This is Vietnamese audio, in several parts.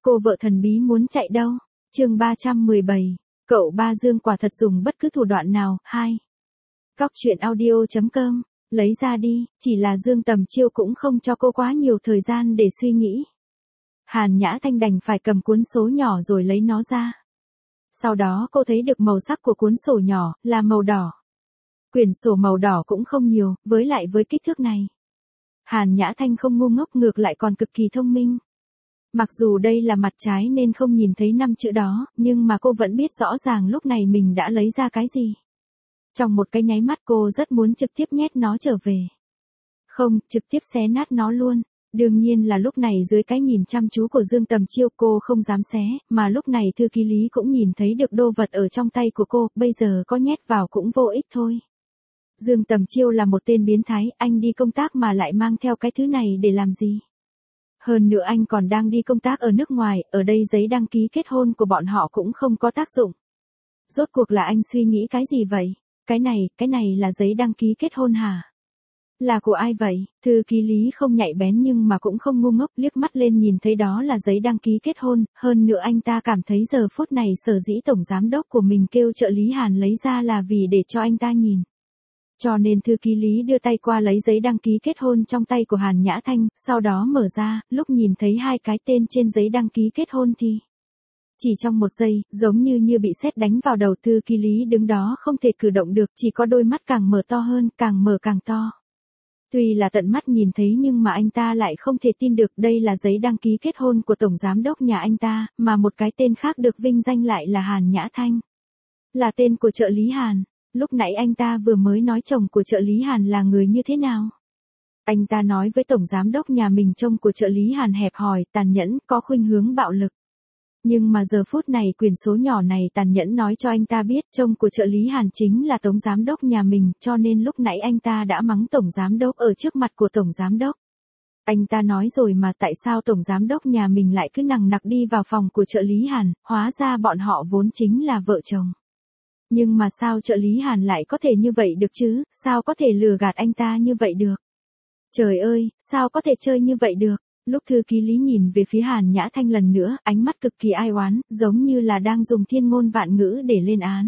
Cô vợ thần bí muốn chạy đâu? Chương 317. Cậu Ba Dương quả thật dùng bất cứ thủ đoạn nào. 2. Góc truyện audio.com. Lấy ra đi, chỉ là Dương Tầm Chiêu cũng không cho cô quá nhiều thời gian để suy nghĩ. Hàn Nhã Thanh đành phải cầm cuốn số nhỏ rồi lấy nó ra. Sau đó cô thấy được màu sắc của cuốn sổ nhỏ, là màu đỏ. Quyển sổ màu đỏ cũng không nhiều, với lại với kích thước này. Hàn Nhã Thanh không ngu ngốc, ngược lại còn cực kỳ thông minh. Mặc dù đây là mặt trái nên không nhìn thấy 5 chữ đó, nhưng mà cô vẫn biết rõ ràng lúc này mình đã lấy ra cái gì. Trong một cái nháy mắt cô rất muốn trực tiếp nhét nó trở về. Không, trực tiếp xé nát nó luôn. Đương nhiên là lúc này dưới cái nhìn chăm chú của Dương Tầm Chiêu cô không dám xé, mà lúc này thư ký Lý cũng nhìn thấy được đồ vật ở trong tay của cô, bây giờ có nhét vào cũng vô ích thôi. Dương Tầm Chiêu là một tên biến thái, anh đi công tác mà lại mang theo cái thứ này để làm gì? Hơn nữa anh còn đang đi công tác ở nước ngoài, ở đây giấy đăng ký kết hôn của bọn họ cũng không có tác dụng. Rốt cuộc là anh suy nghĩ cái gì vậy? Cái này là giấy đăng ký kết hôn hả? Là của ai vậy? Thư ký Lý không nhạy bén nhưng mà cũng không ngu ngốc, liếc mắt lên nhìn thấy đó là giấy đăng ký kết hôn, hơn nữa anh ta cảm thấy giờ phút này sở dĩ tổng giám đốc của mình kêu trợ lý Hàn lấy ra là vì để cho anh ta nhìn. Cho nên thư ký Lý đưa tay qua lấy giấy đăng ký kết hôn trong tay của Hàn Nhã Thanh, sau đó mở ra, lúc nhìn thấy hai cái tên trên giấy đăng ký kết hôn thì chỉ trong một giây, giống như bị sét đánh vào đầu, thư ký Lý đứng đó không thể cử động được, chỉ có đôi mắt càng mở to hơn, càng mở càng to. Tuy là tận mắt nhìn thấy nhưng mà anh ta lại không thể tin được đây là giấy đăng ký kết hôn của tổng giám đốc nhà anh ta, mà một cái tên khác được vinh danh lại là Hàn Nhã Thanh. Là tên của trợ lý Hàn. Lúc nãy anh ta vừa mới nói chồng của trợ lý Hàn là người như thế nào? Anh ta nói với tổng giám đốc nhà mình chồng của trợ lý Hàn hẹp hòi, tàn nhẫn, có khuynh hướng bạo lực. Nhưng mà giờ phút này quyển số nhỏ này tàn nhẫn nói cho anh ta biết chồng của trợ lý Hàn chính là tổng giám đốc nhà mình, cho nên lúc nãy anh ta đã mắng tổng giám đốc ở trước mặt của tổng giám đốc. Anh ta nói rồi mà tại sao tổng giám đốc nhà mình lại cứ nằng nặc đi vào phòng của trợ lý Hàn, hóa ra bọn họ vốn chính là vợ chồng. Nhưng mà sao trợ lý Hàn lại có thể như vậy được chứ, sao có thể lừa gạt anh ta như vậy được? Trời ơi, sao có thể chơi như vậy được? Lúc thư ký Lý nhìn về phía Hàn Nhã Thanh lần nữa, ánh mắt cực kỳ ai oán, giống như là đang dùng thiên ngôn vạn ngữ để lên án.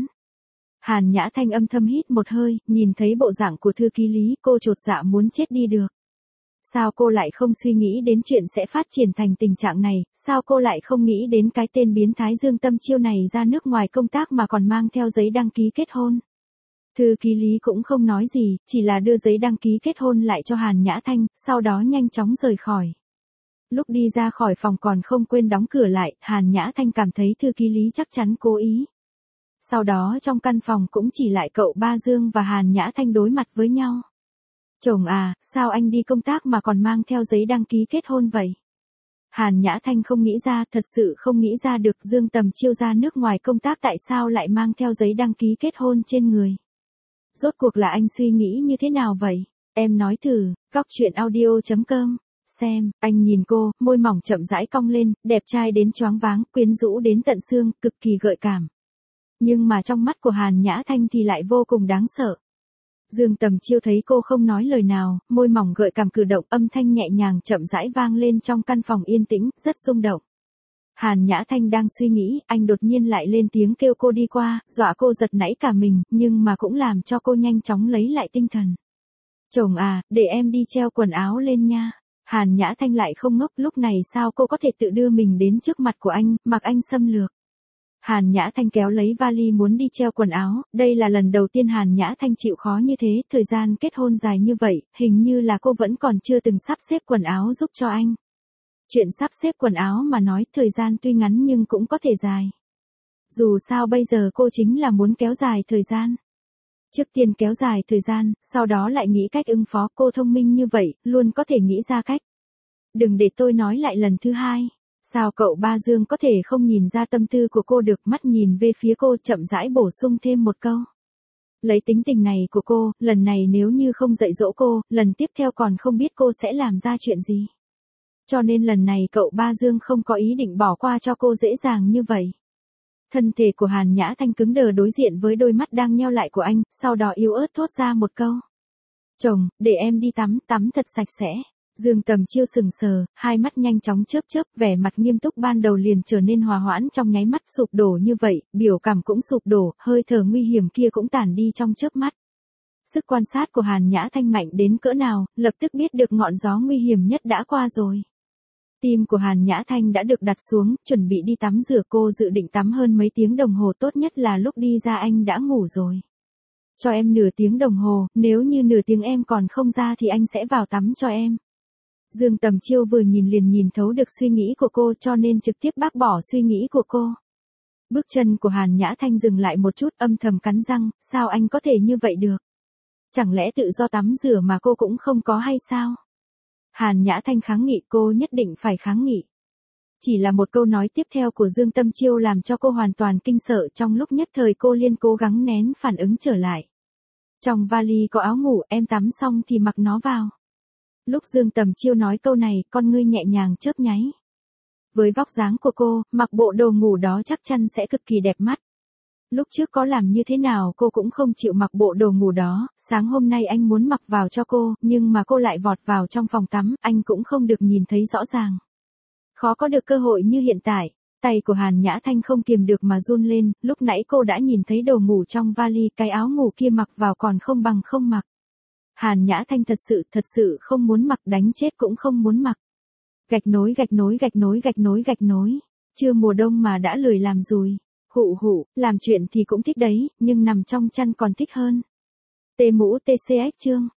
Hàn Nhã Thanh âm thầm hít một hơi, nhìn thấy bộ dạng của thư ký Lý, cô chột dạ muốn chết đi được. Sao cô lại không suy nghĩ đến chuyện sẽ phát triển thành tình trạng này, sao cô lại không nghĩ đến cái tên biến thái Dương Tầm Chiêu này ra nước ngoài công tác mà còn mang theo giấy đăng ký kết hôn. Thư ký Lý cũng không nói gì, chỉ là đưa giấy đăng ký kết hôn lại cho Hàn Nhã Thanh, sau đó nhanh chóng rời khỏi. Lúc đi ra khỏi phòng còn không quên đóng cửa lại, Hàn Nhã Thanh cảm thấy thư ký Lý chắc chắn cố ý. Sau đó trong căn phòng cũng chỉ lại cậu Ba Dương và Hàn Nhã Thanh đối mặt với nhau. Chồng à, sao anh đi công tác mà còn mang theo giấy đăng ký kết hôn vậy? Hàn Nhã Thanh không nghĩ ra, thật sự không nghĩ ra được Dương Tầm Chiêu ra nước ngoài công tác tại sao lại mang theo giấy đăng ký kết hôn trên người. Rốt cuộc là anh suy nghĩ như thế nào vậy? Em nói thử, góc truyện audio.com. Xem, anh nhìn cô, môi mỏng chậm rãi cong lên, đẹp trai đến choáng váng, quyến rũ đến tận xương, cực kỳ gợi cảm. Nhưng mà trong mắt của Hàn Nhã Thanh thì lại vô cùng đáng sợ. Dương Tầm Chiêu thấy cô không nói lời nào, môi mỏng gợi cảm cử động, âm thanh nhẹ nhàng chậm rãi vang lên trong căn phòng yên tĩnh, rất rung động. Hàn Nhã Thanh đang suy nghĩ, anh đột nhiên lại lên tiếng kêu cô đi qua, dọa cô giật nảy cả mình, nhưng mà cũng làm cho cô nhanh chóng lấy lại tinh thần. Chồng à, để em đi treo quần áo lên nha. Hàn Nhã Thanh lại không ngốc, lúc này sao cô có thể tự đưa mình đến trước mặt của anh, mặc anh xâm lược. Hàn Nhã Thanh kéo lấy vali muốn đi treo quần áo, đây là lần đầu tiên Hàn Nhã Thanh chịu khó như thế, thời gian kết hôn dài như vậy, hình như là cô vẫn còn chưa từng sắp xếp quần áo giúp cho anh. Chuyện sắp xếp quần áo mà nói, thời gian tuy ngắn nhưng cũng có thể dài. Dù sao bây giờ cô chính là muốn kéo dài thời gian. Trước tiên kéo dài thời gian, sau đó lại nghĩ cách ứng phó, cô thông minh như vậy, luôn có thể nghĩ ra cách. Đừng để tôi nói lại lần thứ hai. Sao cậu Ba Dương có thể không nhìn ra tâm tư của cô được, mắt nhìn về phía cô chậm rãi bổ sung thêm một câu. Lấy tính tình này của cô, lần này nếu như không dạy dỗ cô, lần tiếp theo còn không biết cô sẽ làm ra chuyện gì. Cho nên lần này cậu Ba Dương không có ý định bỏ qua cho cô dễ dàng như vậy. Thân thể của Hàn Nhã Thanh cứng đờ đối diện với đôi mắt đang nheo lại của anh, sau đó yếu ớt thốt ra một câu. Chồng, để em đi tắm thật sạch sẽ. Dương Tầm Chiêu sừng sờ, hai mắt nhanh chóng chớp chớp, vẻ mặt nghiêm túc ban đầu liền trở nên hòa hoãn trong nháy mắt sụp đổ như vậy, biểu cảm cũng sụp đổ, hơi thở nguy hiểm kia cũng tản đi trong chớp mắt. Sức quan sát của Hàn Nhã Thanh mạnh đến cỡ nào, lập tức biết được ngọn gió nguy hiểm nhất đã qua rồi. Tim của Hàn Nhã Thanh đã được đặt xuống, chuẩn bị đi tắm rửa, cô dự định tắm hơn mấy tiếng đồng hồ, tốt nhất là lúc đi ra anh đã ngủ rồi. Cho em nửa tiếng đồng hồ, nếu như nửa tiếng em còn không ra thì anh sẽ vào tắm cho em. Dương Tầm Chiêu vừa nhìn liền nhìn thấu được suy nghĩ của cô cho nên trực tiếp bác bỏ suy nghĩ của cô. Bước chân của Hàn Nhã Thanh dừng lại một chút, âm thầm cắn răng, sao anh có thể như vậy được? Chẳng lẽ tự do tắm rửa mà cô cũng không có hay sao? Hàn Nhã Thanh kháng nghị, cô nhất định phải kháng nghị. Chỉ là một câu nói tiếp theo của Dương Tầm Chiêu làm cho cô hoàn toàn kinh sợ, trong lúc nhất thời cô liên cố gắng nén phản ứng trở lại. Trong vali có áo ngủ, em tắm xong thì mặc nó vào. Lúc Dương Tầm Chiêu nói câu này, con ngươi nhẹ nhàng chớp nháy. Với vóc dáng của cô, mặc bộ đồ ngủ đó chắc chắn sẽ cực kỳ đẹp mắt. Lúc trước có làm như thế nào cô cũng không chịu mặc bộ đồ ngủ đó, sáng hôm nay anh muốn mặc vào cho cô, nhưng mà cô lại vọt vào trong phòng tắm, anh cũng không được nhìn thấy rõ ràng. Khó có được cơ hội như hiện tại, tay của Hàn Nhã Thanh không kiềm được mà run lên, lúc nãy cô đã nhìn thấy đồ ngủ trong vali, cái áo ngủ kia mặc vào còn không bằng không mặc. Hàn Nhã Thanh thật sự không muốn mặc, đánh chết cũng không muốn mặc. Gạch nối, chưa mùa đông mà đã lười làm rồi. Hụ, làm chuyện thì cũng thích đấy, nhưng nằm trong chăn còn thích hơn. Tê mũ TCX chương